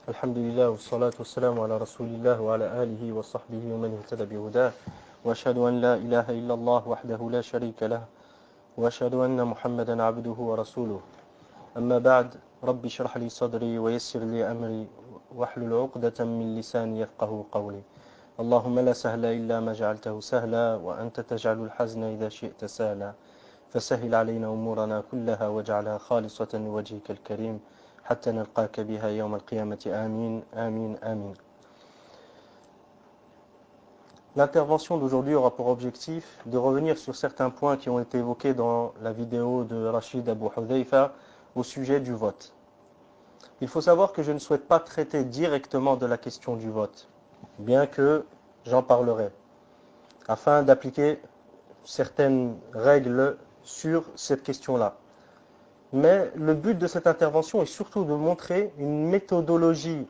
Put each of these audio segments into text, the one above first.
الحمد لله والصلاة والسلام على رسول الله وعلى آله وصحبه ومن اهتدى بهداه وأشهد أن لا إله إلا الله وحده لا شريك له وأشهد أن محمدا عبده ورسوله أما بعد رب اشرح لي صدري ويسر لي أمري واحلل عقدة من لساني يفقه قولي اللهم لا سهل إلا ما جعلته سهلا وأنت تجعل الحزن إذا شئت سهلا فسهل علينا أمورنا كلها واجعلها خالصة لوجهك الكريم حتى نلقاك بها يوم القيامة آمين آمين آمين. L'intervention d'aujourd'hui aura pour objectif de revenir sur certains points qui ont été évoqués dans la vidéo de Rachid Abu Hudhayfa au sujet du vote. Il faut savoir que je ne souhaite pas traiter directement de la question du vote, bien que j'en parlerai, afin d'appliquer certaines règles sur cette question-là. Mais le but de cette intervention est surtout de montrer une méthodologie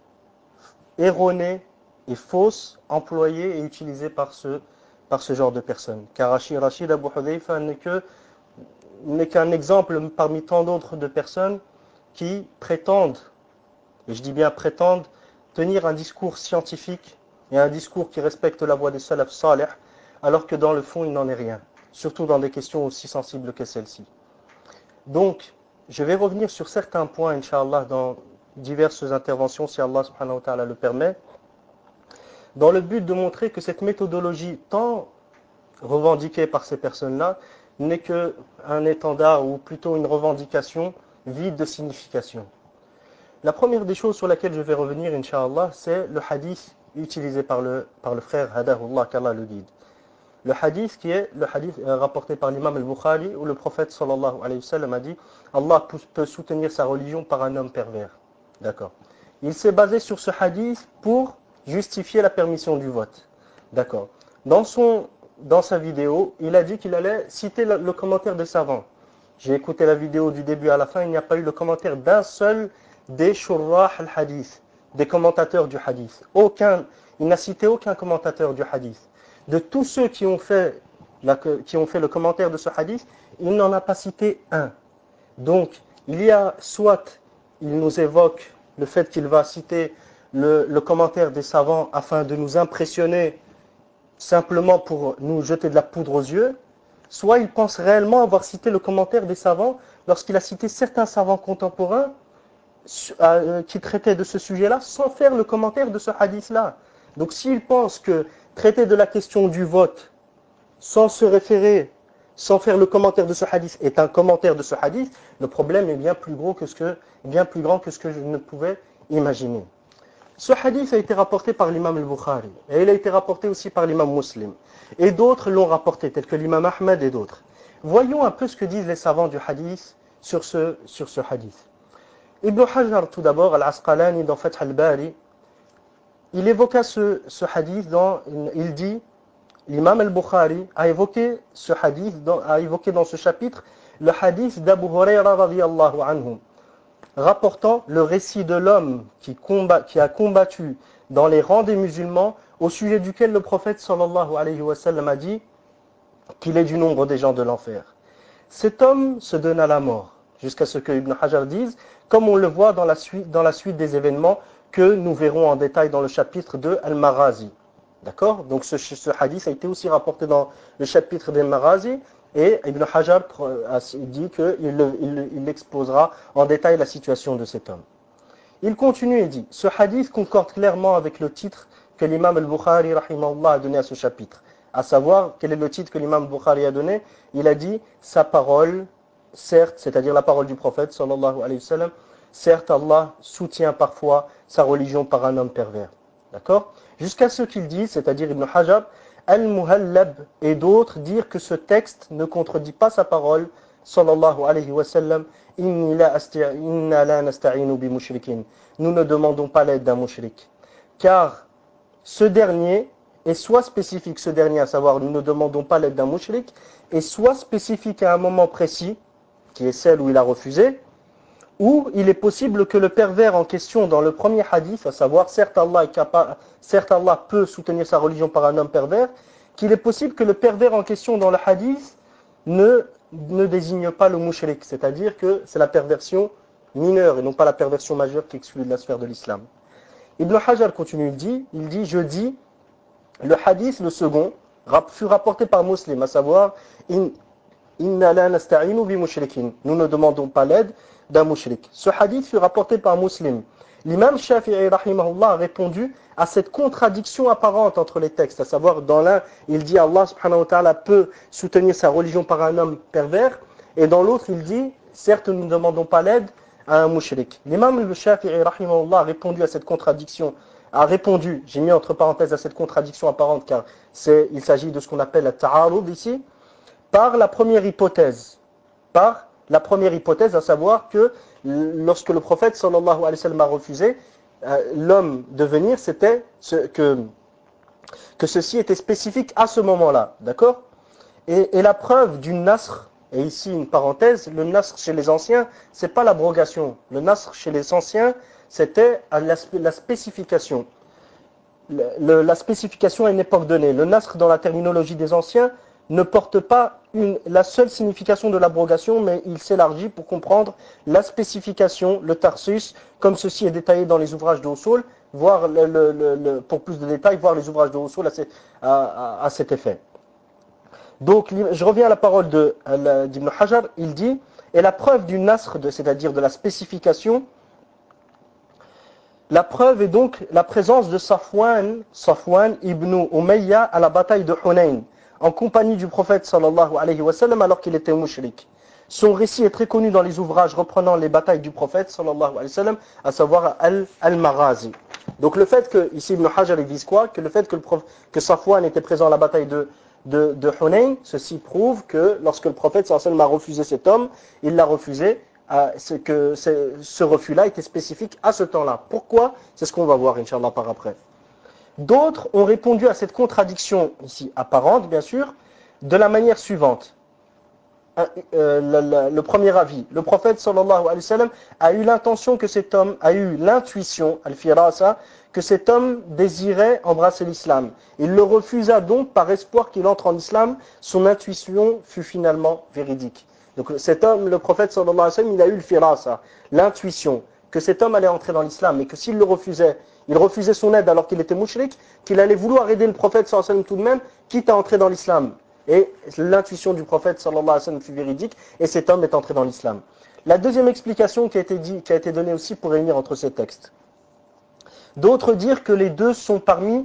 erronée et fausse employée et utilisée par ce genre de personnes. Car Rachid Abu Hudhayfa n'est qu'un exemple parmi tant d'autres de personnes qui prétendent, et je dis bien prétendent, tenir un discours scientifique et un discours qui respecte la voie des salaf salih, alors que dans le fond il n'en est rien, surtout dans des questions aussi sensibles que celle-ci. Donc, je vais revenir sur certains points, Inch'Allah, dans diverses interventions, si Allah subhanahu wa ta'ala le permet, dans le but de montrer que cette méthodologie tant revendiquée par ces personnes-là n'est qu'un étendard ou plutôt une revendication vide de signification. La première des choses sur laquelle je vais revenir, Inch'Allah, c'est le hadith utilisé par le frère Hadahullah, qu'Allah le guide. Le hadith qui est le hadith rapporté par l'imam al-Bukhari où le prophète sallallahu alayhi wa sallam a dit Allah peut soutenir sa religion par un homme pervers. D'accord. Il s'est basé sur ce hadith pour justifier la permission du vote. D'accord. Dans sa vidéo, il a dit qu'il allait citer le commentaire des savants. J'ai écouté la vidéo du début à la fin, il n'y a pas eu le commentaire d'un seul des shurrah al-hadith, des commentateurs du hadith. Il n'a cité aucun commentateur du hadith. De tous ceux qui ont fait le commentaire de ce hadith, il n'en a pas cité un. Donc, il y a soit il nous évoque le fait qu'il va citer le commentaire des savants afin de nous impressionner simplement pour nous jeter de la poudre aux yeux, soit il pense réellement avoir cité le commentaire des savants lorsqu'il a cité certains savants contemporains qui traitaient de ce sujet-là sans faire le commentaire de ce hadith-là. Donc s'il pense que traiter de la question du vote sans se référer, sans faire le commentaire de ce hadith est un commentaire de ce hadith, le problème est bien plus grand que ce que je ne pouvais imaginer. Ce hadith a été rapporté par l'imam al-Bukhari et il a été rapporté aussi par l'imam Muslim. Et d'autres l'ont rapporté, tels que l'imam Ahmed et d'autres. Voyons un peu ce que disent les savants du hadith sur ce hadith. Ibn Hajar, tout d'abord, al-Asqalani dans Fath al-Bari, il évoqua ce hadith il dit, l'imam al-Bukhari a évoqué dans ce chapitre le hadith d'Abu Hurayra radiyallahu anhu, rapportant le récit de l'homme qui a combattu dans les rangs des musulmans, au sujet duquel le prophète sallallahu alayhi wa sallam a dit qu'il est du nombre des gens de l'enfer. Cet homme se donne à la mort, jusqu'à ce que Ibn Hajar dise, comme on le voit dans la suite des événements que nous verrons en détail dans le chapitre de Al-Maghazi. D'accord ? Donc ce hadith a été aussi rapporté dans le chapitre des Maghazi, et Ibn Hajar dit qu'il exposera en détail la situation de cet homme. Il continue et dit, ce hadith concorde clairement avec le titre que l'imam al-Bukhari rahimahullah a donné à ce chapitre. À savoir, quel est le titre que l'imam al-Bukhari a donné ? Il a dit, sa parole, certes, c'est-à-dire la parole du prophète sallallahu alayhi wa sallam, certes Allah soutient parfois sa religion par un homme pervers. D'accord ? Jusqu'à ce qu'il dise, c'est-à-dire Ibn Hajar, Al-Muhallab et d'autres dire que ce texte ne contredit pas sa parole, sallallahu alayhi wa sallam, Inna la nasta'inu bi mushrikin. Nous ne demandons pas l'aide d'un mushrik. Car ce dernier est soit spécifique, à savoir nous ne demandons pas l'aide d'un mushrik, et soit spécifique à un moment précis, qui est celle où il a refusé, ou il est possible que le pervers en question dans le premier hadith, à savoir certes Allah peut soutenir sa religion par un homme pervers, qu'il est possible que le pervers en question dans le hadith ne désigne pas le mushrik, c'est-à-dire que c'est la perversion mineure et non pas la perversion majeure qui exclut de la sphère de l'islam. Ibn Hajar continue, je dis, le hadith, le second, fut rapporté par Muslim, à savoir, Inna la nasta'inu bi mushrikin. Nous ne demandons pas l'aide d'un mushrik. Ce hadith fut rapporté par Muslim. L'imam Shafi'i rahimahullah a répondu à cette contradiction apparente entre les textes, à savoir dans l'un, il dit Allah subhanahu wa ta'ala peut soutenir sa religion par un homme pervers, et dans l'autre il dit certes nous ne demandons pas l'aide à un mushrik. L'imam Shafi'i rahimahullah a répondu à cette contradiction, j'ai mis entre parenthèses à cette contradiction apparente car il s'agit de ce qu'on appelle la ta'arud ici, par la première hypothèse, à savoir que lorsque le prophète sallallahu alayhi wa sallam a refusé l'homme de venir, c'était que ceci était spécifique à ce moment-là, d'accord ? Et la preuve du nasr, et ici une parenthèse, le nasr chez les anciens, c'est pas l'abrogation. Le nasr chez les anciens, c'était la spécification. La spécification à une époque donnée. Le nasr dans la terminologie des anciens ne porte pas la seule signification de l'abrogation, mais il s'élargit pour comprendre la spécification, le tarsus, comme ceci est détaillé dans les ouvrages de Usul, voir pour plus de détails, voir les ouvrages de Usul à cet effet. Donc, je reviens à la parole d'Ibn Hajar, il dit, et la preuve du nasr, c'est-à-dire de la spécification, la preuve est donc la présence de Safwan ibn Umayya à la bataille de Hunayn, en compagnie du prophète sallallahu alayhi wa sallam alors qu'il était mushrik. Son récit est très connu dans les ouvrages reprenant les batailles du prophète sallallahu alayhi wa sallam, à savoir Al-Maghazi. Donc le fait que, ici Ibn Hajar il vise quoi ? Que le fait que Safwan était présent à la bataille de Hunayn, ceci prouve que lorsque le prophète sallallahu alayhi wa sallam a refusé cet homme, il l'a refusé, ce refus-là était spécifique à ce temps-là. Pourquoi ? C'est ce qu'on va voir, Inch'Allah, par après. D'autres ont répondu à cette contradiction, ici apparente, bien sûr, de la manière suivante. Le premier avis, le prophète, sallallahu alayhi wa sallam, a eu l'intention que cet homme, a eu l'intuition, al-firasa, que cet homme désirait embrasser l'islam. Il le refusa donc par espoir qu'il entre en islam. Son intuition fut finalement véridique. Donc cet homme, le prophète sallallahu alayhi wa sallam, il a eu le firasa, l'intuition, que cet homme allait entrer dans l'islam, et que s'il le refusait, il refusait son aide alors qu'il était mouchrik, qu'il allait vouloir aider le prophète sallallahu alayhi wa sallam tout de même, quitte à entrer dans l'islam. Et l'intuition du prophète sallallahu alayhi wa sallam fut véridique, et cet homme est entré dans l'islam. La deuxième explication qui a été donnée aussi pour réunir entre ces textes. D'autres dirent que les deux sont permis,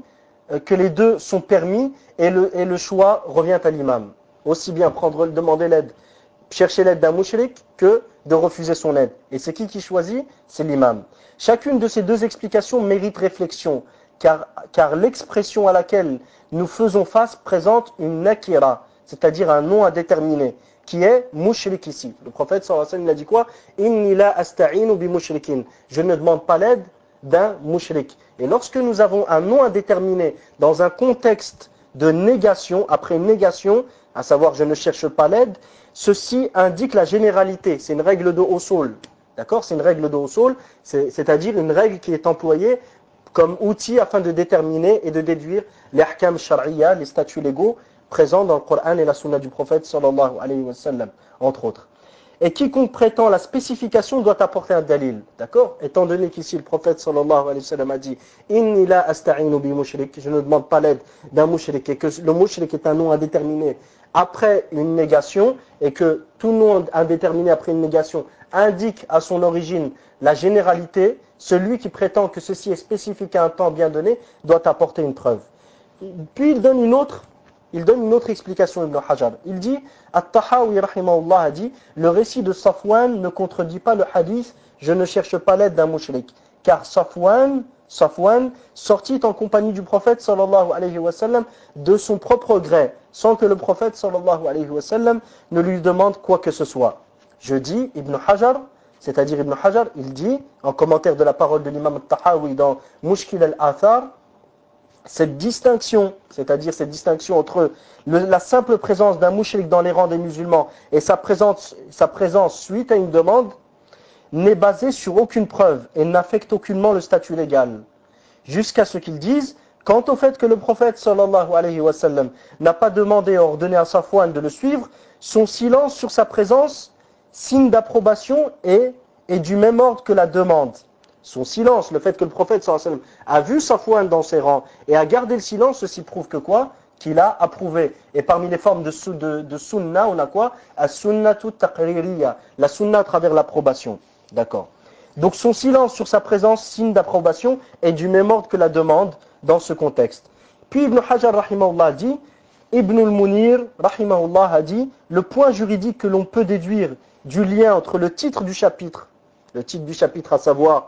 et le choix revient à l'imam. Aussi bien demander l'aide, chercher l'aide d'un mouchrik que de refuser son aide. Et c'est qui choisit ? C'est l'imam. Chacune de ces deux explications mérite réflexion, car l'expression à laquelle nous faisons face présente une nakira, c'est-à-dire un nom indéterminé, qui est mushrik ici. Le prophète sallallahu alayhi wa sallam a dit quoi ? Inni la asta'inu bi mushrikin. Je ne demande pas l'aide d'un mushrik. Et lorsque nous avons un nom indéterminé dans un contexte de négation, après une négation, à savoir je ne cherche pas l'aide, ceci indique la généralité. C'est une règle de usul. D'accord ? C'est une règle de usul, c'est-à-dire une règle qui est employée comme outil afin de déterminer et de déduire les ahkam shar'iyya, les statuts légaux présents dans le Coran et la sunna du prophète sallallahu alayhi wa sallam, entre autres. Et quiconque prétend la spécification doit apporter un dalil, d'accord ? Étant donné qu'ici le prophète sallallahu alayhi wa sallam a dit « Inni la asta'inu bi mushrik » je ne demande pas l'aide d'un mushrik, et que le mushrik est un nom indéterminé après une négation, et que tout nom indéterminé après une négation indique à son origine la généralité, celui qui prétend que ceci est spécifique à un temps bien donné doit apporter une preuve. Puis il donne une autre explication, Ibn Hajar. Il dit, At-Tahawi rahimahullah a dit, le récit de Safwan ne contredit pas le hadith, je ne cherche pas l'aide d'un mushrik. Car Safwan sortit en compagnie du prophète sallallahu alayhi wa sallam de son propre gré, sans que le prophète sallallahu alayhi wa sallam ne lui demande quoi que ce soit. Je dis, Ibn Hajar, il dit, en commentaire de la parole de l'imam At-Tahawi dans Mushkil al-Athar, cette distinction, c'est-à-dire cette distinction entre la simple présence d'un mushrik dans les rangs des musulmans et sa présence suite à une demande, n'est basée sur aucune preuve et n'affecte aucunement le statut légal. Jusqu'à ce qu'ils disent, quant au fait que le prophète sallallahu alayhi wa sallam n'a pas demandé et ordonné à Safwan de le suivre, son silence sur sa présence, signe d'approbation et est du même ordre que la demande. Son silence, le fait que le prophète sallallahu alayhi wa sallam a vu Safwan dans ses rangs et a gardé le silence, ceci prouve que quoi? Qu'il a approuvé. Et parmi les formes de sunna, on a quoi? As-sunnatu taqririya, la sunna à travers l'approbation. D'accord. Donc son silence sur sa présence, signe d'approbation, est du même ordre que la demande dans ce contexte. Puis Ibn Hajar rahimahullah dit, Ibn al-Munir rahimahullah a dit, le point juridique que l'on peut déduire du lien entre le titre du chapitre à savoir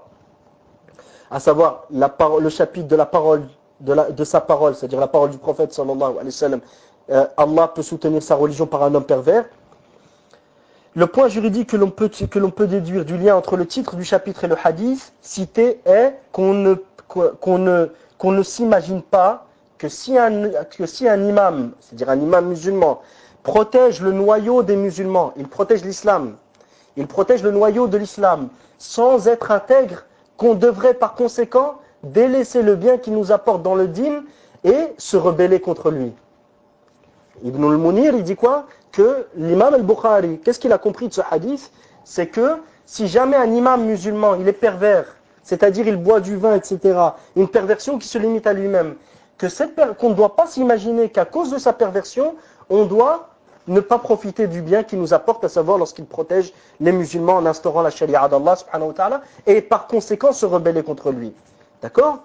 le chapitre de la parole, de sa parole, c'est-à-dire la parole du prophète sallallahu alayhi wa sallam, Allah peut soutenir sa religion par un homme pervers. Le point juridique que l'on peut déduire du lien entre le titre du chapitre et le hadith cité est qu'on ne s'imagine pas que si un imam, c'est-à-dire un imam musulman, protège le noyau des musulmans, il protège l'islam, il protège le noyau de l'islam, sans être intègre, qu'on devrait par conséquent délaisser le bien qu'il nous apporte dans le dîn et se rebeller contre lui. Ibn al-Munir, il dit quoi? Que l'imam al-Bukhari, qu'est-ce qu'il a compris de ce hadith? C'est que si jamais un imam musulman, il est pervers, c'est-à-dire il boit du vin, etc., une perversion qui se limite à lui-même, qu'on ne doit pas s'imaginer qu'à cause de sa perversion, on doit ne pas profiter du bien qu'il nous apporte, à savoir lorsqu'il protège les musulmans en instaurant la sharia d'Allah subhanahu wa ta'ala, et par conséquent se rebeller contre lui. D'accord?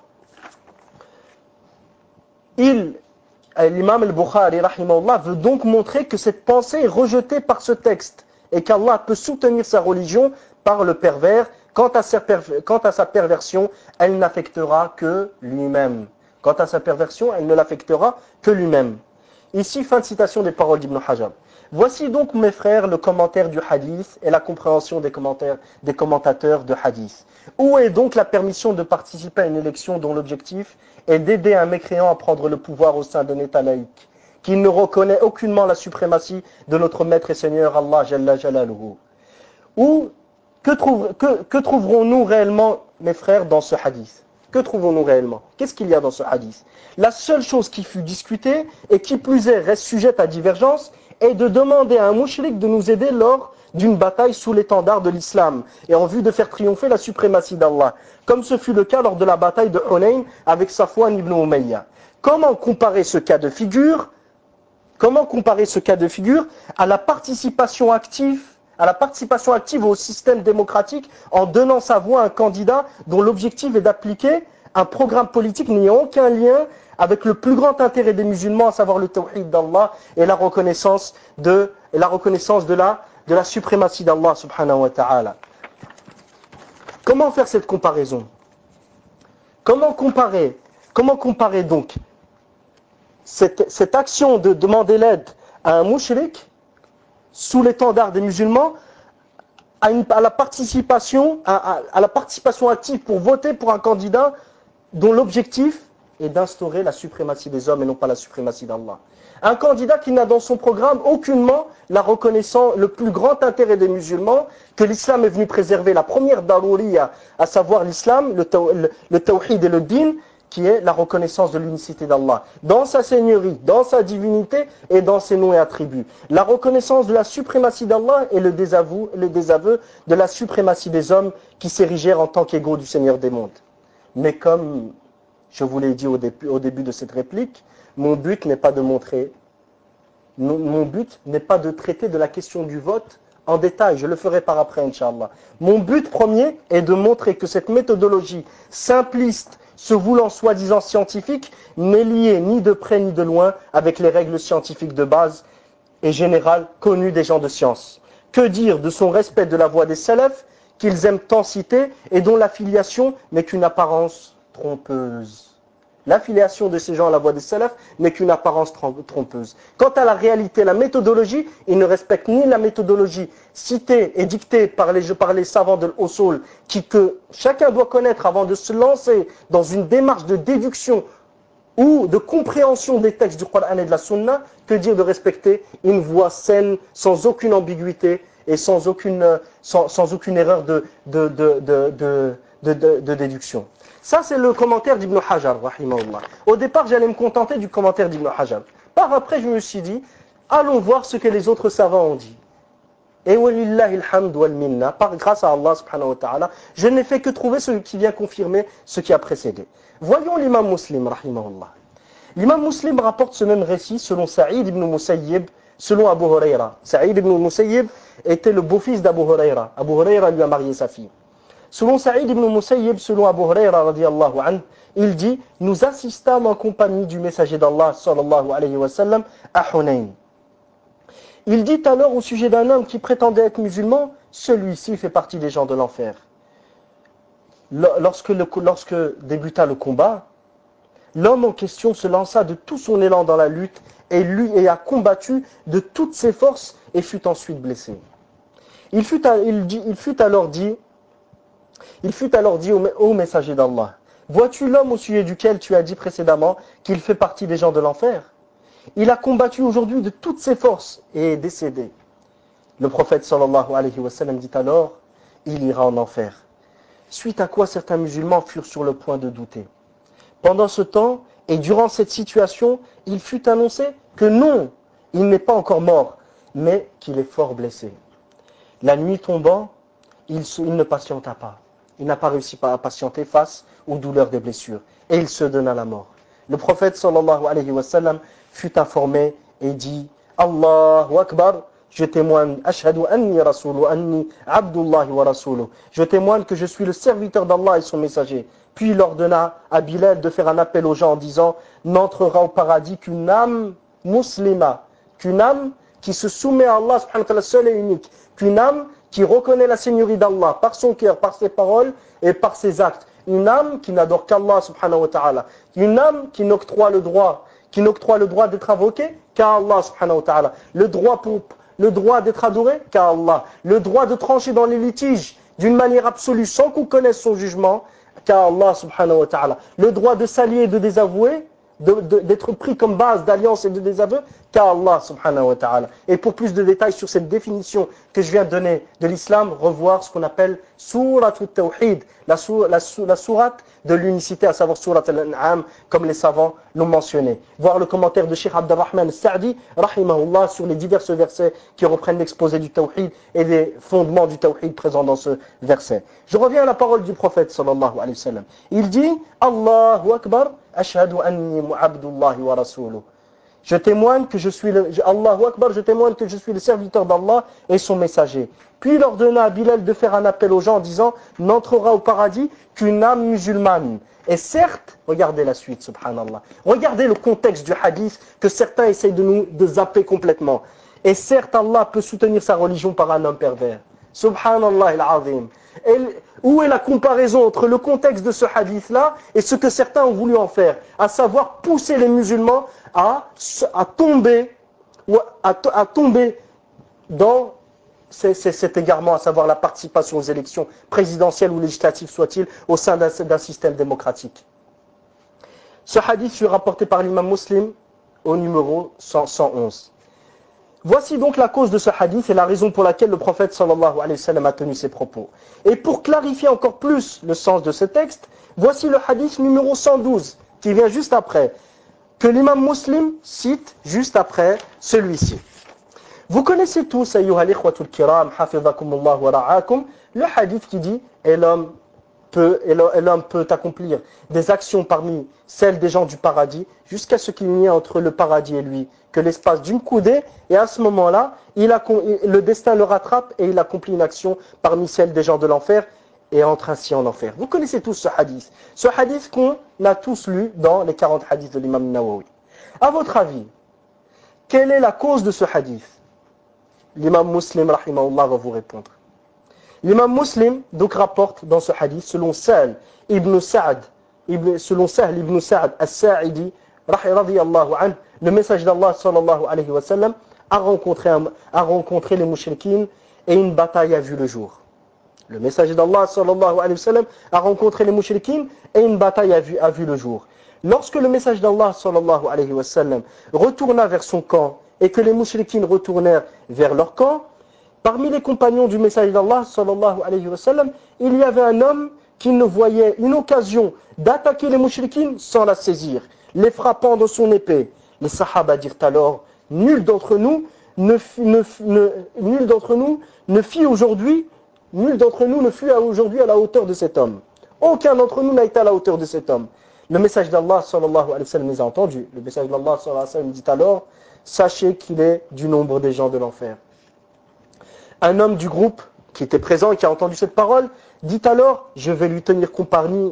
L'imam al-Bukhari rahimahullah veut donc montrer que cette pensée est rejetée par ce texte et qu'Allah peut soutenir sa religion par le pervers. Quant à sa perversion, elle n'affectera que lui-même. Quant à sa perversion, elle ne l'affectera que lui-même. Ici, fin de citation des paroles d'Ibn Hajar. Voici donc, mes frères, le commentaire du hadith et la compréhension des commentateurs de hadith. Où est donc la permission de participer à une élection dont l'objectif est d'aider un mécréant à prendre le pouvoir au sein d'un État laïque, qui ne reconnaît aucunement la suprématie de notre Maître et Seigneur Allah Jalla Jalaluhu? Que trouverons-nous réellement, mes frères, dans ce hadith? Que trouvons-nous réellement? Qu'est-ce qu'il y a dans ce hadith? La seule chose qui fut discutée, et qui plus est reste sujette à divergence, est de demander à un mouchrik de nous aider lors d'une bataille sous l'étendard de l'islam, et en vue de faire triompher la suprématie d'Allah, comme ce fut le cas lors de la bataille de Hunayn avec Safwan ibn Umayya. Comment comparer ce cas de figure à la participation active au système démocratique en donnant sa voix à un candidat dont l'objectif est d'appliquer un programme politique n'ayant aucun lien avec le plus grand intérêt des musulmans, à savoir le tawhid d'Allah et la reconnaissance de la suprématie d'Allah subhanahu wa ta'ala. Comment faire cette comparaison? Comment comparer donc cette action de demander l'aide à un mouchrik sous l'étendard des musulmans à la participation active pour voter pour un candidat dont l'objectif est d'instaurer la suprématie des hommes et non pas la suprématie d'Allah. Un candidat qui n'a dans son programme aucunement la reconnaissance, le plus grand intérêt des musulmans, que l'islam est venu préserver, la première daruriya, à savoir l'islam, le tawhid et le din, qui est la reconnaissance de l'unicité d'Allah, dans sa seigneurie, dans sa divinité et dans ses noms et attributs. La reconnaissance de la suprématie d'Allah et le désaveu de la suprématie des hommes qui s'érigèrent en tant qu'égaux du Seigneur des mondes. Mais comme je vous l'ai dit au début de cette réplique, mon but n'est pas de traiter de la question du vote en détail, je le ferai par après, Inch'Allah. Mon but premier est de montrer que cette méthodologie simpliste, se voulant soi-disant scientifique, n'est liée ni de près ni de loin avec les règles scientifiques de base et générales connues des gens de science. Que dire de son respect de la voix des salafs, qu'ils aiment tant citer, et dont l'affiliation n'est qu'une apparence trompeuse. L'affiliation de ces gens à la voix des salafs n'est qu'une apparence trompeuse. Quant à la réalité, la méthodologie, ils ne respectent ni la méthodologie citée et dictée par les savants de l'usul, que chacun doit connaître avant de se lancer dans une démarche de déduction ou de compréhension des textes du Coran et de la Sunna, que dire de respecter une voix saine, sans aucune ambiguïté et sans aucune erreur de déduction. Ça, c'est le commentaire d'Ibn Hajar, rahimahullah. Au départ, j'allais me contenter du commentaire d'Ibn Hajar. Par après, je me suis dit, allons voir ce que les autres savants ont dit. Et walillahi alhamd wal minna, grâce à Allah subhanahu wa ta'ala, je n'ai fait que trouver ce qui vient confirmer ce qui a précédé. Voyons l'imam Muslim, rahimahullah. L'imam Muslim rapporte ce même récit selon Saïd ibn Musayyib, selon Abu Huraira. Saïd ibn Musayyib était le beau-fils d'Abu Huraira. Abu Huraira lui a marié sa fille. Selon Saïd ibn Musayyib, selon Abu Huraira radiyallahu anhu, il dit: nous assistâmes en compagnie du messager d'Allah sallallahu alayhi wa sallam à Hunayn. Il dit alors au sujet d'un homme qui prétendait être musulman: celui-ci fait partie des gens de l'enfer. Lorsque débuta le combat, l'homme en question se lança de tout son élan dans la lutte et a combattu de toutes ses forces et fut ensuite blessé. Il fut alors dit au messager d'Allah: vois-tu l'homme au sujet duquel tu as dit précédemment qu'il fait partie des gens de l'enfer? Il a combattu aujourd'hui de toutes ses forces et est décédé. Le prophète sallallahu alayhi wa sallam dit alors: il ira en enfer. Suite à quoi certains musulmans furent sur le point de douter. Pendant ce temps, et durant cette situation, il fut annoncé que non, il n'est pas encore mort, mais qu'il est fort blessé. La nuit tombant, il ne patienta pas. Il n'a pas réussi à patienter face aux douleurs des blessures. Et il se donna la mort. Le prophète sallallahu alayhi wa sallam fut informé et dit: Allahu Akbar, je témoigne, ashhadu anni rasulu, anni abdullahi wa rasuluh. Je témoigne que je suis le serviteur d'Allah et son messager. Puis il ordonna à Bilal de faire un appel aux gens en disant: n'entrera au paradis qu'une âme muslima, qu'une âme qui se soumet à Allah subhanahu wa ta'ala seul et unique, qu'une âme qui reconnaît la seigneurie d'Allah par son cœur, par ses paroles et par ses actes. Une âme qui n'adore qu'Allah subhanahu wa ta'ala. Une âme qui n'octroie le droit d'être invoqué qu'à Allah subhanahu wa ta'ala. Le droit d'être adoré qu'à Allah. Le droit de trancher dans les litiges d'une manière absolue sans qu'on connaisse son jugement qu'à Allah subhanahu wa ta'ala. Le droit de s'allier et de désavouer, d'être pris comme base d'alliance et de désaveu qu'à Allah subhanahu wa ta'ala. Et pour plus de détails sur cette définition que je viens de donner de l'islam, revoir ce qu'on appelle Surat al-Tawhid, la sourate de l'unicité, à savoir Surat al-An'am, comme les savants l'ont mentionné. Voir le commentaire de Cheikh Abdurrahman al-Sa'di, rahimahullah, sur les divers versets qui reprennent l'exposé du Tawhid et les fondements du Tawhid présents dans ce verset. Je reviens à la parole du prophète sallallahu alayhi wa sallam. Il dit: Allahu Akbar, ashhadu anni abdullahi wa rasuluh. Je témoigne que je suis Allahu Akbar, je témoigne que je suis le serviteur d'Allah et son messager. Puis il ordonna à Bilal de faire un appel aux gens en disant: n'entrera au paradis qu'une âme musulmane. Et certes, regardez la suite, subhanallah. Regardez le contexte du hadith que certains essayent de zapper complètement. Et certes, Allah peut soutenir sa religion par un homme pervers. Subhanallah al-azim. Où est la comparaison entre le contexte de ce hadith-là et ce que certains ont voulu en faire, à savoir pousser les musulmans à tomber dans cet égarement, à savoir la participation aux élections présidentielles ou législatives soit-il, au sein d'un système démocratique. Ce hadith fut rapporté par l'imam Muslim au numéro 111. Voici donc la cause de ce hadith et la raison pour laquelle le prophète sallallahu alayhi wa sallam a tenu ses propos. Et pour clarifier encore plus le sens de ce texte, voici le hadith numéro 112 qui vient juste après, que l'imam Muslim cite juste après celui-ci. Vous connaissez tous, ayyuha al-ikhwatul kiram, hafizakumullah wa ra'akum, le hadith qui dit: et l'homme peut accomplir des actions parmi celles des gens du paradis jusqu'à ce qu'il n'y ait entre le paradis et lui que l'espace d'une coudée, et à ce moment-là, le destin le rattrape et il accomplit une action parmi celles des gens de l'enfer et entre ainsi en enfer. Vous connaissez tous ce hadith qu'on a tous lu dans les 40 hadiths de l'imam Nawawi. À votre avis, quelle est la cause de ce hadith? L'imam Muslim rahimahullah va vous répondre. L'imam Muslim donc rapporte dans ce hadith selon Sahl ibn Sa'd as-Sa'idi radiyallahu anhu, le messager d'Allah sallallahu alayhi wa sallam a rencontré les mouchriquines et une bataille a vu le jour. Le messager d'Allah sallallahu alayhi wa sallam a rencontré les mouchriquines et une bataille a vu le jour. Lorsque le messager d'Allah sallallahu alayhi wa sallam retourna vers son camp et que les mouchriquines retournèrent vers leur camp, parmi les compagnons du messager d'Allah sallallahu alayhi wa sallam, il y avait un homme qui ne voyait une occasion d'attaquer les mouchriquines sans la saisir, les frappant de son épée. Les sahaba dirent alors: nul d'entre nous nul d'entre nous ne fut aujourd'hui à la hauteur de cet homme. Aucun d'entre nous n'a été à la hauteur de cet homme. Le message d'Allah sallallahu alayhi wa sallam les a entendus. Le message d'Allah sallallahu alayhi wa sallam dit alors, sachez qu'il est du nombre des gens de l'enfer. Un homme du groupe qui était présent et qui a entendu cette parole dit alors, je vais lui tenir compagnie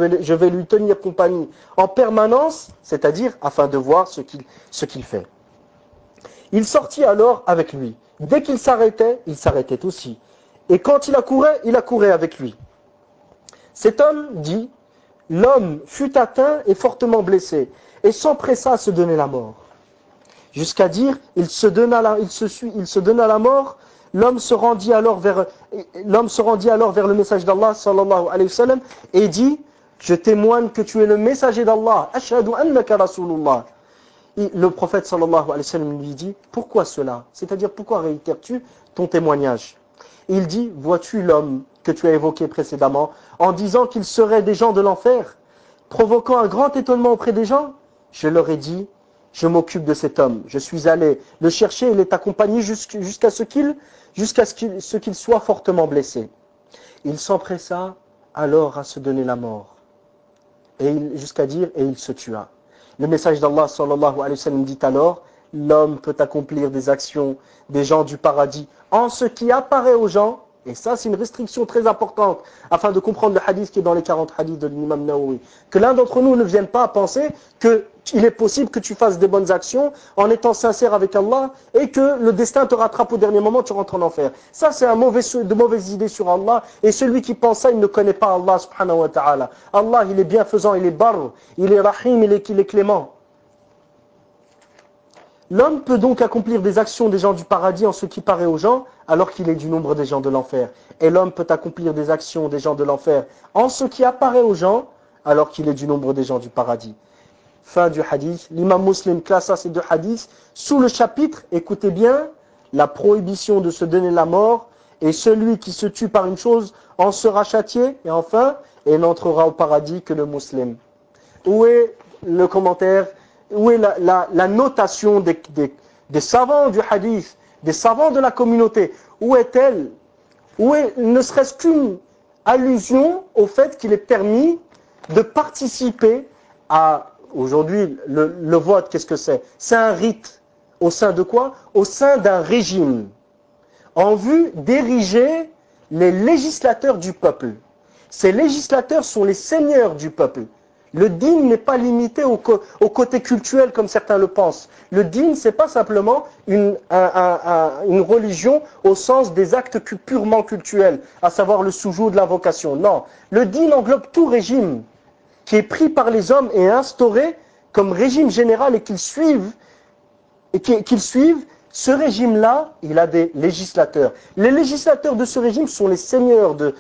en permanence, c'est-à-dire afin de voir ce qu'il fait. Il sortit alors avec lui. Dès qu'il s'arrêtait, il s'arrêtait aussi. Et quand il accourait avec lui. Cet homme dit, l'homme fut atteint et fortement blessé, et s'empressa à se donner la mort. Jusqu'à dire, il se donna la mort. L'homme se rendit alors vers le message d'Allah sallallahu alayhi wa sallam et dit, je témoigne que tu es le messager d'Allah. Ashhadu annaka rasulullah. Et le prophète sallallahu alayhi wa sallam lui dit, pourquoi cela? C'est-à-dire, pourquoi réitères-tu ton témoignage? Il dit, vois-tu l'homme que tu as évoqué précédemment en disant qu'il serait des gens de l'enfer, provoquant un grand étonnement auprès des gens? Je leur ai dit, je m'occupe de cet homme. Je suis allé le chercher, il est accompagné jusqu'à ce qu'il soit fortement blessé. Il s'empressa alors à se donner la mort. Jusqu'à dire, et il se tua. Le message d'Allah sallallahu alayhi wa sallam dit alors, l'homme peut accomplir des actions des gens du paradis en ce qui apparaît aux gens, et ça c'est une restriction très importante, afin de comprendre le hadith qui est dans les 40 hadiths de l'imam Nawawi, que l'un d'entre nous ne vienne pas à penser qu'il est possible que tu fasses des bonnes actions en étant sincère avec Allah, et que le destin te rattrape au dernier moment, tu rentres en enfer. Ça c'est de mauvaises idées sur Allah, et celui qui pense ça, il ne connaît pas Allah subhanahu wa ta'ala. Allah, il est bienfaisant, il est barr, il est rahim, il est clément. L'homme peut donc accomplir des actions des gens du paradis en ce qui paraît aux gens, alors qu'il est du nombre des gens de l'enfer. Et l'homme peut accomplir des actions des gens de l'enfer en ce qui apparaît aux gens, alors qu'il est du nombre des gens du paradis. Fin du hadith. L'imam Muslim classa ces deux hadiths sous le chapitre, écoutez bien, la prohibition de se donner la mort, et celui qui se tue par une chose en sera châtié, et enfin, et n'entrera au paradis que le musulman. Où est le commentaire? Où est la notation des savants du hadith, des savants de la communauté? Où est-elle? Où est ne serait-ce qu'une allusion au fait qu'il est permis de participer à, aujourd'hui, le vote, qu'est-ce que c'est? C'est un rite. Au sein de quoi? Au sein d'un régime, en vue d'ériger les législateurs du peuple. Ces législateurs sont les seigneurs du peuple. Le dîn n'est pas limité au côté cultuel comme certains le pensent. Le dîn, c'est pas simplement une religion au sens des actes purement cultuels, à savoir le soujou de l'invocation. Non, le dîn englobe tout régime qui est pris par les hommes et instauré comme régime général et qu'ils suivent. Ce régime-là, il a des législateurs. Les législateurs de ce régime sont les seigneurs de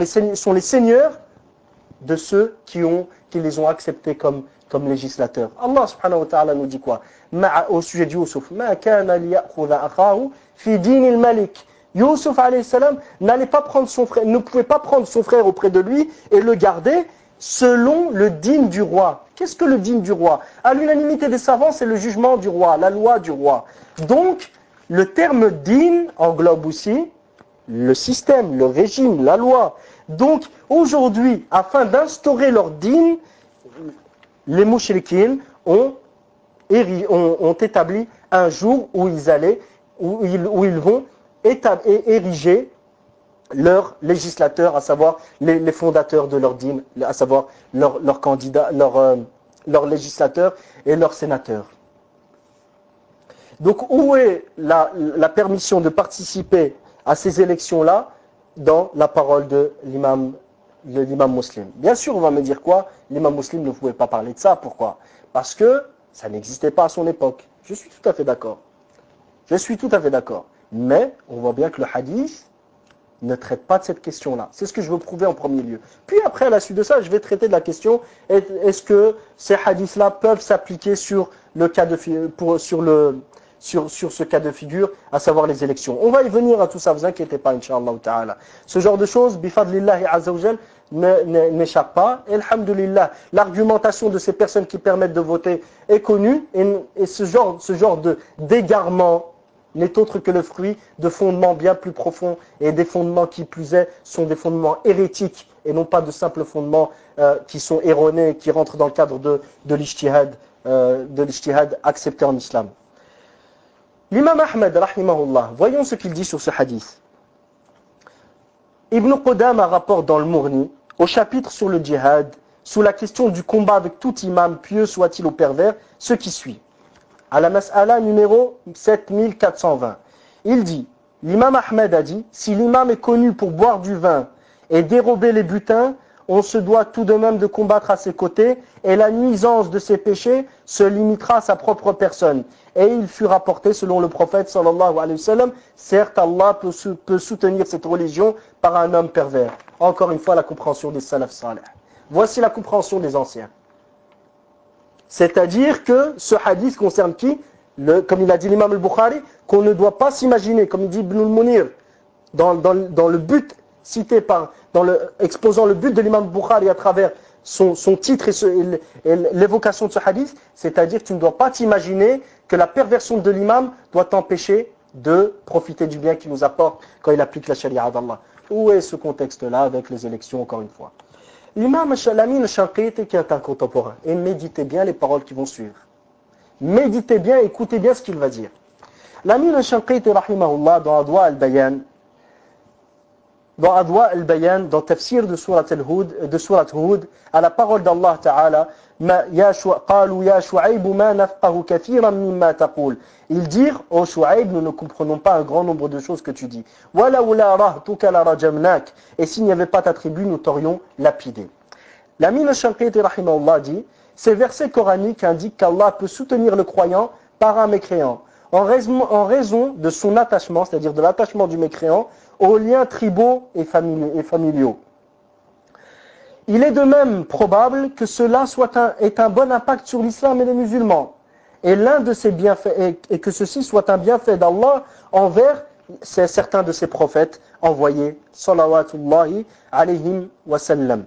ceux qui les ont acceptés comme législateurs. Allah subhanahu wa ta'ala nous dit quoi? Au sujet de Youssouf, ma kana liya'khudha akhahu fi dinil malik. Youssouf alayhi salam ne pouvait pas prendre son frère auprès de lui et le garder selon le dîn du roi. Qu'est-ce que le dîn du roi? À l'unanimité des savants, c'est le jugement du roi, la loi du roi. Donc, le terme dîn englobe aussi le système, le régime, la loi. Donc, aujourd'hui, afin d'instaurer leur dîn, les mouchriquines ont établi un jour où ils vont ériger leurs législateurs, à savoir les fondateurs de leur dîn, à savoir leurs candidats, leurs législateurs et leurs sénateurs. Donc, où est la permission de participer à ces élections-là dans la parole de l'imam Muslim? Bien sûr, on va me dire quoi? L'imam Muslim ne pouvait pas parler de ça. Pourquoi? Parce que ça n'existait pas à son époque. Je suis tout à fait d'accord. Mais on voit bien que le hadith ne traite pas de cette question-là. C'est ce que je veux prouver en premier lieu. Puis après, à la suite de ça, je vais traiter de la question, est-ce que ces hadiths-là peuvent s'appliquer sur ce cas de figure, à savoir les élections. On va y venir à tout ça, vous inquiétez pas, Inch'Allah ta'ala. Ce genre de choses, bifadlillahi azawajal, n'échappe pas. Et alhamdulillah, l'argumentation de ces personnes qui permettent de voter est connue, et ce genre d'égarement n'est autre que le fruit de fondements bien plus profonds, et des fondements qui plus est sont des fondements hérétiques et non pas de simples fondements qui sont erronés, qui rentrent dans le cadre de l'ijtihad accepté en islam. L'imam Ahmed, rahimahullah, voyons ce qu'il dit sur ce hadith. Ibn Qudama rapporte dans le Mourni, au chapitre sur le djihad, sous la question du combat avec tout imam, pieux soit-il ou pervers, ce qui suit. À la mas'ala numéro 7420, il dit, l'imam Ahmed a dit, si l'imam est connu pour boire du vin et dérober les butins, on se doit tout de même de combattre à ses côtés, et la nuisance de ses péchés se limitera à sa propre personne. Et il fut rapporté selon le prophète sallallahu alayhi wa sallam, certes Allah peut soutenir cette religion par un homme pervers. Encore une fois la compréhension des salaf salih. Voici la compréhension des anciens. C'est-à-dire que ce hadith concerne qui? Comme il a dit l'imam al-Bukhari, qu'on ne doit pas s'imaginer, comme il dit Ibn al-Munir, dans le but cité exposant le but de l'imam al-Bukhari à travers son titre et l'évocation de ce hadith, c'est-à-dire que tu ne dois pas t'imaginer que la perversion de l'imam doit t'empêcher de profiter du bien qu'il nous apporte quand il applique la charia d'Allah. Où est ce contexte-là avec les élections, encore une fois? L'imam Amin al-Shanqiti qui est un contemporain, et méditez bien les paroles qui vont suivre. Méditez bien, écoutez bien ce qu'il va dire. L'Amin al-Shanqiti, rahimahullah, dans Adwa al-Bayan, dans Tafsir de Surat Hud, à la parole d'Allah Ta'ala, ils dirent, ô Shu'aib, nous ne comprenons pas un grand nombre de choses que tu dis. Et s'il n'y avait pas ta tribu, nous t'aurions lapidé. L'Amin al-Shanqiti rahimahullah dit, ces versets coraniques indiquent qu'Allah peut soutenir le croyant par un mécréant, en raison de son attachement, c'est-à-dire de l'attachement du mécréant, aux liens tribaux et familiaux. Il est de même probable que cela ait un bon impact sur l'islam et les musulmans. Et l'un de ces bienfaits, et que ceci soit un bienfait d'Allah envers certains de ses prophètes envoyés, salawatullahi alayhim wa sallam.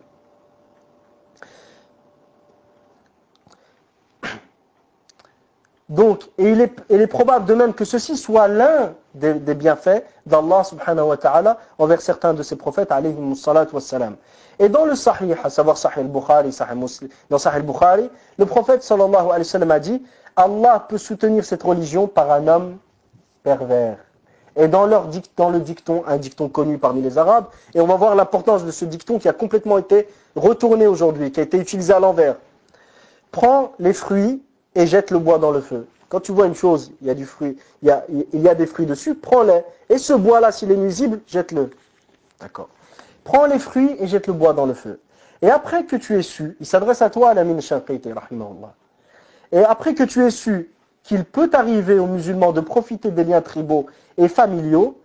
Donc, et il est probable de même que ceci soit l'un des bienfaits d'Allah subhanahu wa ta'ala envers certains de ses prophètes alayhim salatu wa salam. Et dans le Sahih, à savoir Sahih al-Bukhari, Sahih Muslim, dans Sahih al-Bukhari, le prophète sallallahu alayhi wa sallam a dit, Allah peut soutenir cette religion par un homme pervers. Et dans le dicton, un dicton connu parmi les Arabes, et on va voir l'importance de ce dicton qui a complètement été retourné aujourd'hui, qui a été utilisé à l'envers. Prends les fruits et jette le bois dans le feu. Quand tu vois une chose, il y a du fruit, il y a des fruits dessus, prends-les. Et ce bois-là, s'il est nuisible, jette-le. D'accord. Prends les fruits et jette le bois dans le feu. Et après que tu aies su, il s'adresse à toi, l'Amin Shanqiti, rahimahullah. Et après que tu aies su qu'il peut arriver aux musulmans de profiter des liens tribaux et familiaux,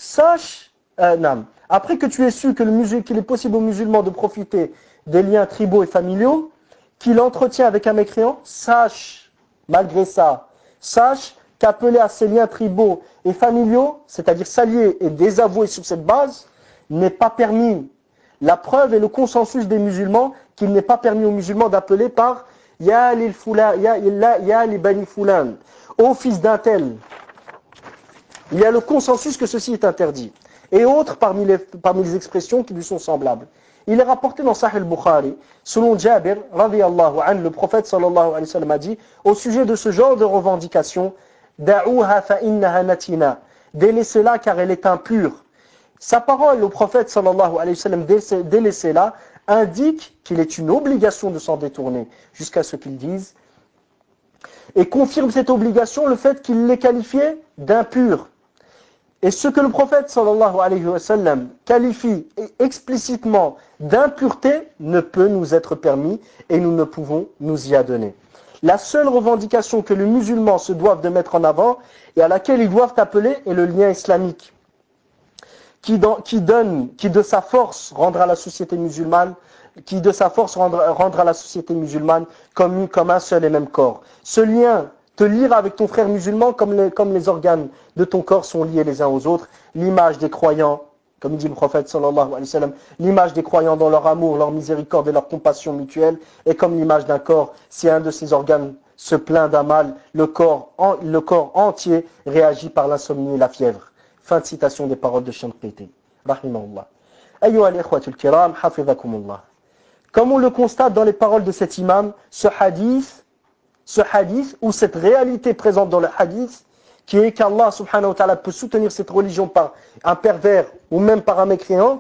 après que tu aies su qu'il est possible aux musulmans de profiter des liens tribaux et familiaux, qu'il entretient avec un mécréant, malgré ça, qu'appeler à ces liens tribaux et familiaux, c'est-à-dire s'allier et désavouer sur cette base, n'est pas permis. La preuve est le consensus des musulmans qu'il n'est pas permis aux musulmans d'appeler par Ya li bani fulan, ô fils d'un tel. Il y a le consensus que ceci est interdit. Et autres parmi les expressions qui lui sont semblables. Il est rapporté dans Sahih al-Bukhari, selon Jabir, radiyallahu anhu, le prophète sallallahu alayhi wa sallam a dit, au sujet de ce genre de revendication, da'uha fa innaha natina, délaissez-la car elle est impure. Sa parole au prophète sallallahu alayhi wa sallam, délaissez-la, indique qu'il est une obligation de s'en détourner, jusqu'à ce qu'il dise, et confirme cette obligation le fait qu'il l'ait qualifiée d'impure. Et ce que le prophète sallallahu alayhi wa sallam qualifie explicitement d'impureté ne peut nous être permis et nous ne pouvons nous y adonner. La seule revendication que les musulmans se doivent de mettre en avant et à laquelle ils doivent appeler est le lien islamique qui de sa force rendra la société musulmane comme un seul et même corps. Ce lien te liera avec ton frère musulman comme les organes de ton corps sont liés les uns aux autres. L'image des croyants, comme dit le prophète sallallahu alayhi wa sallam, l'image des croyants dans leur amour, leur miséricorde et leur compassion mutuelle est comme l'image d'un corps. Si un de ces organes se plaint d'un mal, le corps entier réagit par l'insomnie et la fièvre. Fin de citation des paroles de Shanqiti. Rahimahullah. Ayyuha al-ikhwatul kiram, hafizakumullah. Comme on le constate dans les paroles de cet imam, ce hadith ou cette réalité présente dans le hadith, qui est qu'Allah subhanahu wa ta'ala peut soutenir cette religion par un pervers ou même par un mécréant,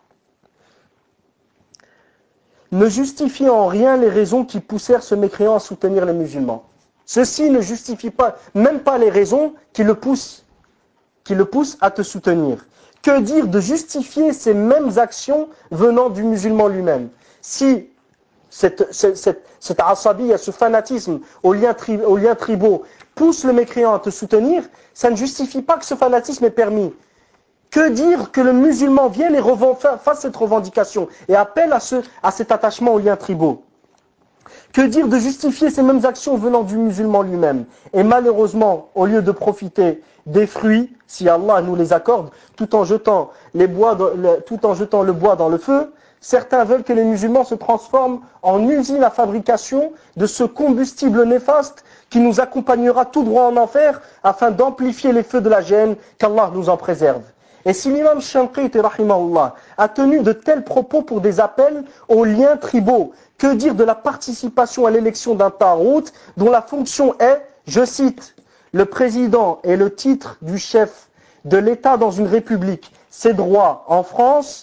ne justifie en rien les raisons qui poussèrent ce mécréant à soutenir les musulmans. Ceci ne justifie pas, même pas les raisons qui le poussent à te soutenir. Que dire de justifier ces mêmes actions venant du musulman lui-même? Si cette asabiya, ce fanatisme aux liens tribaux pousse le mécréant à te soutenir, ça ne justifie pas que ce fanatisme est permis. Que dire que le musulman vienne et fasse cette revendication et appelle à cet attachement aux liens tribaux? Que dire de justifier ces mêmes actions venant du musulman lui-même? Et malheureusement, au lieu de profiter des fruits, si Allah nous les accorde, tout en jetant le bois dans le feu, certains veulent que les musulmans se transforment en usine à fabrication de ce combustible néfaste qui nous accompagnera tout droit en enfer afin d'amplifier les feux de la gêne, qu'Allah nous en préserve. Et si l'imam Shanqiti, rahimahullah, a tenu de tels propos pour des appels aux liens tribaux, que dire de la participation à l'élection d'un tarout dont la fonction est, je cite, le président est le titre du chef de l'État dans une république. Ses droits en France,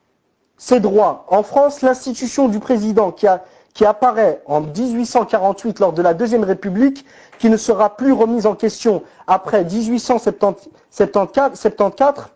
l'institution du président qui apparaît en 1848 lors de la Deuxième République, qui ne sera plus remise en question après 1874,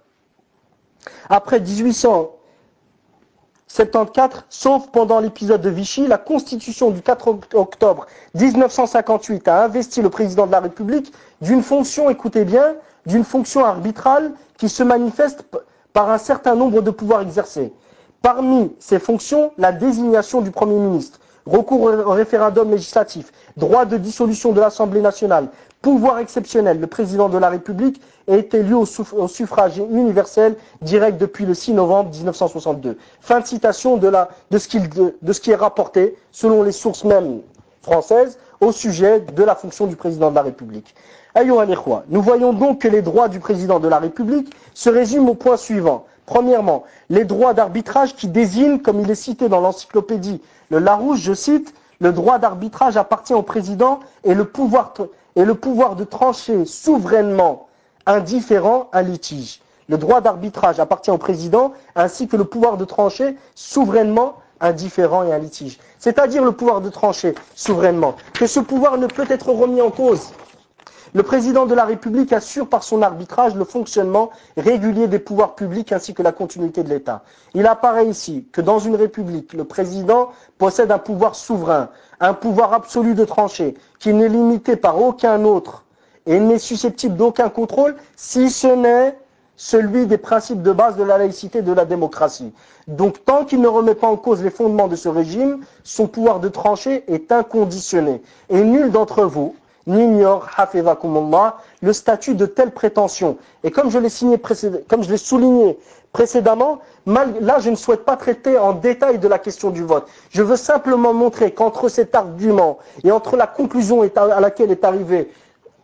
sauf pendant l'épisode de Vichy, la Constitution du 4 octobre 1958 a investi le président de la République d'une fonction, écoutez bien, d'une fonction arbitrale qui se manifeste par un certain nombre de pouvoirs exercés. Parmi ces fonctions, la désignation du Premier ministre, recours au référendum législatif, droit de dissolution de l'Assemblée nationale, pouvoir exceptionnel. Le président de la République est élu au suffrage universel direct depuis le 6 novembre 1962. Fin de citation de ce qui est rapporté, selon les sources même françaises, au sujet de la fonction du président de la République. Ayyuha al-ikhwa, nous voyons donc que les droits du président de la République se résument au point suivant. Premièrement, les droits d'arbitrage qui désignent, comme il est cité dans l'encyclopédie le Larousse, je cite, le droit d'arbitrage appartient au président et le pouvoir de trancher souverainement indifférent un litige. Le droit d'arbitrage appartient au président ainsi que le pouvoir de trancher souverainement indifférent et un litige. C'est-à-dire le pouvoir de trancher souverainement, que ce pouvoir ne peut être remis en cause. Le président de la République assure par son arbitrage le fonctionnement régulier des pouvoirs publics ainsi que la continuité de l'État. Il apparaît ici que dans une République, le président possède un pouvoir souverain, un pouvoir absolu de trancher, qui n'est limité par aucun autre et n'est susceptible d'aucun contrôle, si ce n'est celui des principes de base de la laïcité et de la démocratie. Donc tant qu'il ne remet pas en cause les fondements de ce régime, son pouvoir de trancher est inconditionné. Et nul d'entre vous n'ignore, hafizakumullah, le statut de telle prétention. Et comme je l'ai souligné précédemment, là je ne souhaite pas traiter en détail de la question du vote. Je veux simplement montrer qu'entre cet argument et entre la conclusion à laquelle est arrivée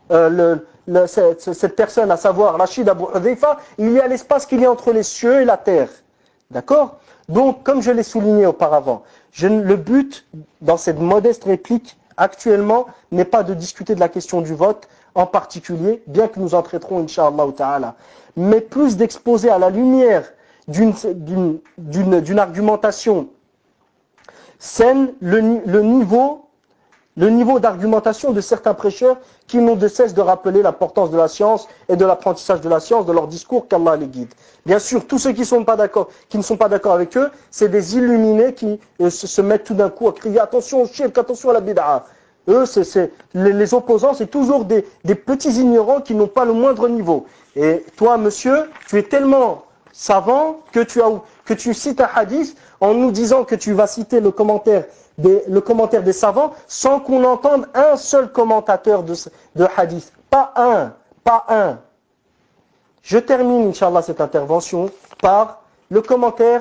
cette personne, à savoir Rachid Abu Hudhayfa, il y a l'espace qu'il y a entre les cieux et la terre. D'accord? Donc, comme je l'ai souligné auparavant, le but dans cette modeste réplique actuellement n'est pas de discuter de la question du vote en particulier, bien que nous en traiterons, Inch'Allah ta'ala, mais plus d'exposer à la lumière d'une argumentation saine le niveau d'argumentation de certains prêcheurs qui n'ont de cesse de rappeler l'importance de la science et de l'apprentissage de la science dans leur discours, qu'Allah les guide. Bien sûr, tous ceux qui ne sont pas d'accord avec eux, c'est des illuminés qui se mettent tout d'un coup à crier attention au shirk, attention à la bid'a. Eux, les opposants, c'est toujours des petits ignorants qui n'ont pas le moindre niveau. Et toi, monsieur, tu es tellement savant que tu cites un hadith en nous disant que tu vas citer le commentaire des savants sans qu'on entende un seul commentateur de hadith. Pas un. Je termine, Inch'Allah, cette intervention par le commentaire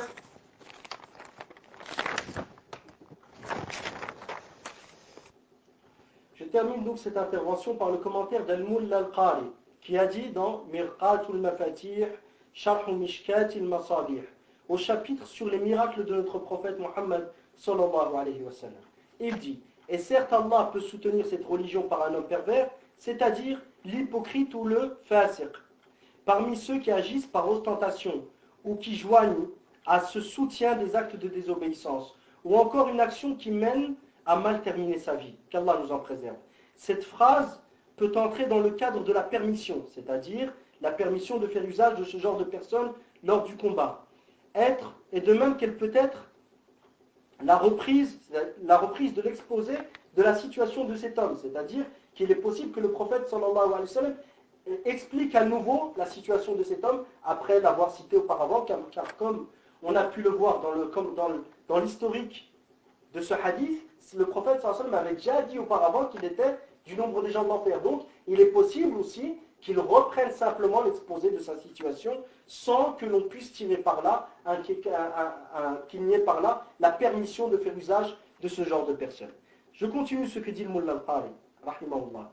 termine donc cette intervention par le commentaire d'Al-Mulla al-Qari, qui a dit dans Mirqatul Mafatih, Sharh Mishkat al-Masabih, au chapitre sur les miracles de notre prophète Muhammad sallallahu alayhi wa sallam. Il dit, et certes Allah peut soutenir cette religion par un homme pervers, c'est-à-dire l'hypocrite ou le fasiq, parmi ceux qui agissent par ostentation ou qui joignent à ce soutien des actes de désobéissance, ou encore une action qui mène à mal terminer sa vie, qu'Allah nous en préserve. Cette phrase peut entrer dans le cadre de la permission, c'est-à-dire la permission de faire usage de ce genre de personnes lors du combat. Et de même qu'elle peut être la reprise de l'exposé de la situation de cet homme, c'est-à-dire qu'il est possible que le prophète sallallahu alayhi wa sallam explique à nouveau la situation de cet homme après l'avoir cité auparavant, car comme on a pu le voir dans l'historique de ce hadith, le prophète sallallahu alayhi wa sallam avait déjà dit auparavant qu'il était du nombre des gens de l'enfer. Donc il est possible aussi qu'il reprenne simplement l'exposé de sa situation sans que l'on puisse tirer par là, qu'il n'y ait par là la permission de faire usage de ce genre de personnes. Je continue ce que dit le Mullah al-Qari, rahimahullah.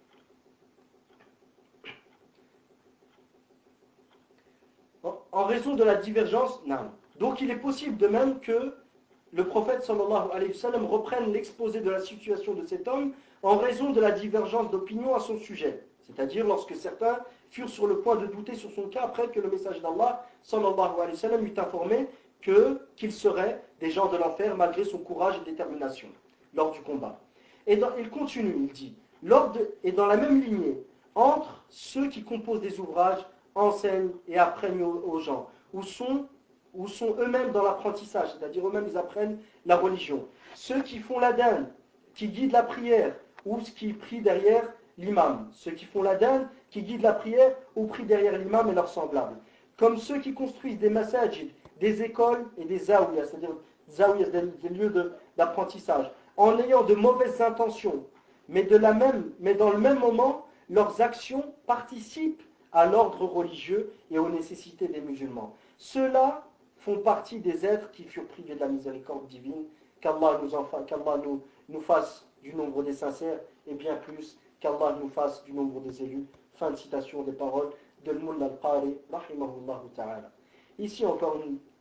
En raison de la divergence, non. Donc il est possible de même que le prophète sallallahu alayhi wa sallam reprenne l'exposé de la situation de cet homme en raison de la divergence d'opinion à son sujet. C'est-à-dire lorsque certains furent sur le point de douter sur son cas après que le message d'Allah sallallahu alayhi wa sallam eut informé qu'ils seraient des gens de l'enfer malgré son courage et détermination lors du combat. Il continue, il dit, et dans la même lignée, entre ceux qui composent des ouvrages, enseignent et apprennent aux gens, ou sont eux-mêmes dans l'apprentissage, c'est-à-dire eux-mêmes ils apprennent la religion, ceux qui font l'adhan, qui guident la prière, ou ceux qui prient derrière l'imam, ceux qui font l'adhan, qui guident la prière, ou prient derrière l'imam et leurs semblables, comme ceux qui construisent des masajid, des écoles et des zawiyas, c'est-à-dire des lieux d'apprentissage, en ayant de mauvaises intentions, mais dans le même moment, leurs actions participent à l'ordre religieux et aux nécessités des musulmans. Ceux-là font partie des êtres qui furent privés de la miséricorde divine, qu'Allah nous fasse du nombre des sincères, et bien plus, qu'Allah nous fasse du nombre des élus. Fin de citation des paroles de Mullah al-Qari, rahimahullah ta'ala. Ici encore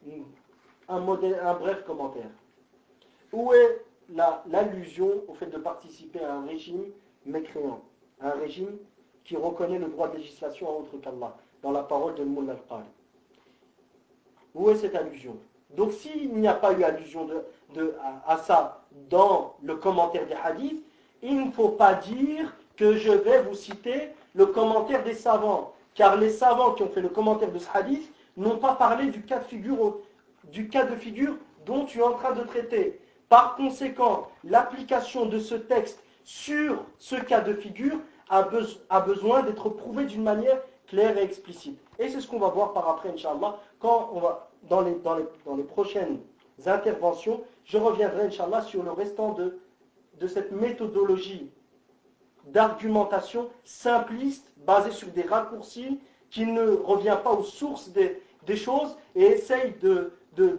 un bref commentaire. Où est l'allusion au fait de participer à un régime mécréant, un régime qui reconnaît le droit de législation à autre qu'Allah, dans la parole de Mullah al-Qari? Où est cette allusion? Donc s'il n'y a pas eu allusion à ça dans le commentaire des hadiths, il ne faut pas dire que je vais vous citer le commentaire des savants, car les savants qui ont fait le commentaire de ce hadith n'ont pas parlé du cas de figure dont tu es en train de traiter. Par conséquent, l'application de ce texte sur ce cas de figure a besoin d'être prouvée d'une manière claire et explicite. Et c'est ce qu'on va voir par après, Inch'Allah, quand on va, dans les prochaines interventions, je reviendrai, Inch'Allah, sur le restant de cette méthodologie d'argumentation simpliste, basée sur des raccourcis, qui ne revient pas aux sources des choses et essaye de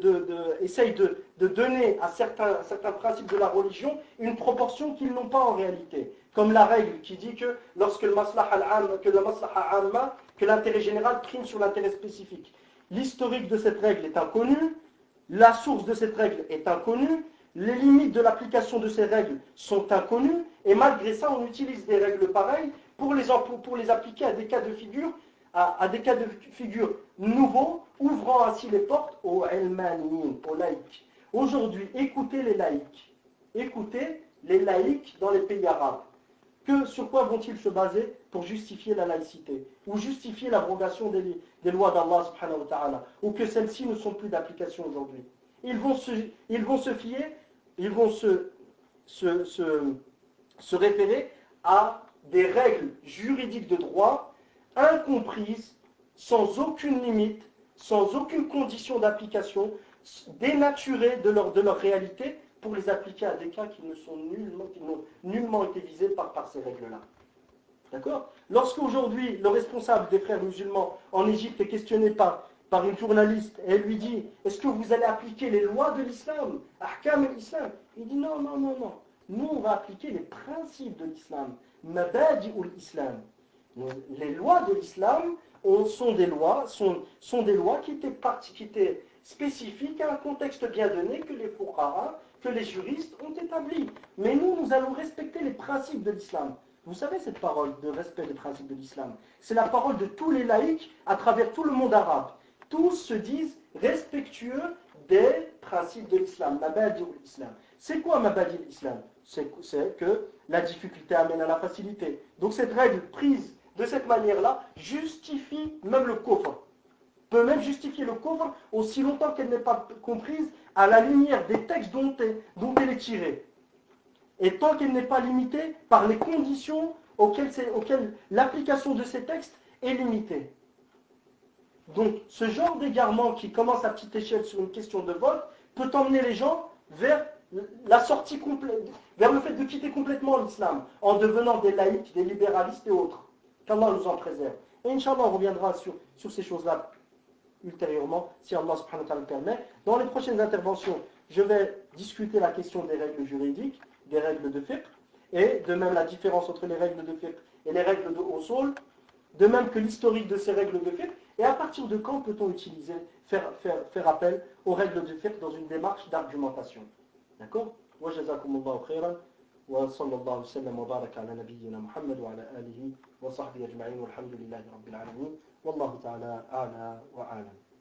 donner à certains principes de la religion une proportion qu'ils n'ont pas en réalité. Comme la règle qui dit que lorsque le maslaha amma, que l'intérêt général prime sur l'intérêt spécifique. L'historique de cette règle est inconnu, la source de cette règle est inconnue, les limites de l'application de ces règles sont inconnues, et malgré ça, on utilise des règles pareilles pour les appliquer à des cas de figure, nouveaux, ouvrant ainsi les portes aux ilmaniyin, aux laïcs. Aujourd'hui, écoutez les laïcs dans les pays arabes. Sur quoi vont-ils se baser pour justifier la laïcité ou justifier l'abrogation des lois d'Allah subhanahu wa ta'ala, ou que celles-ci ne sont plus d'application aujourd'hui? Ils vont se référer à des règles juridiques de droit incomprises, sans aucune limite, sans aucune condition d'application, dénaturées de leur réalité, pour les appliquer à des cas qui n'ont nullement été visés par ces règles-là. D'accord? Lorsque aujourd'hui le responsable des frères musulmans en Égypte est questionné par une journaliste et elle lui dit: est-ce que vous allez appliquer les lois de l'islam, ahkam l'islam? Il dit non. nous on va appliquer les principes de l'islam, mabadi'ul islam. Les lois de l'islam sont des lois qui étaient spécifiques à un contexte bien donné que les fuqaha, que les juristes ont établi. Mais nous allons respecter les principes de l'islam. Vous savez cette parole de respect des principes de l'islam, c'est la parole de tous les laïcs à travers tout le monde arabe. Tous se disent respectueux des principes de l'islam, mabadi ou l'islam. C'est quoi mabadi l'islam? C'est que la difficulté amène à la facilité. Donc cette règle prise de cette manière-là justifie même le kufr. Peut même justifier le kufr aussi longtemps qu'elle n'est pas comprise à la lumière des textes dont elle est tirée. Et tant qu'elle n'est pas limitée par les conditions auxquelles l'application de ces textes est limitée. Donc, ce genre d'égarement qui commence à petite échelle sur une question de vote peut emmener les gens vers la sortie complète, vers le fait de quitter complètement l'islam, en devenant des laïcs, des libéralistes et autres. Qu'Allah nous en préserve. Et Inch'Allah, on reviendra sur ces choses-là ultérieurement, si Allah subhanahu wa ta'ala le permet. Dans les prochaines interventions, je vais discuter la question des règles juridiques, des règles de fiqh, et de même la différence entre les règles de fiqh et les règles de usul, de même que l'historique de ces règles de fiqh, et à partir de quand peut-on faire appel aux règles de fiqh dans une démarche d'argumentation. D'accord? Wa jazakumullahu khairan, wa sallallahu wa sallam wa baraka ala nabiyyina Muhammad wa ala alihi wa sahbihi ajma'in, walhamdulillahi rabbil alamin, wallahu ta'ala a'la wa a'lam.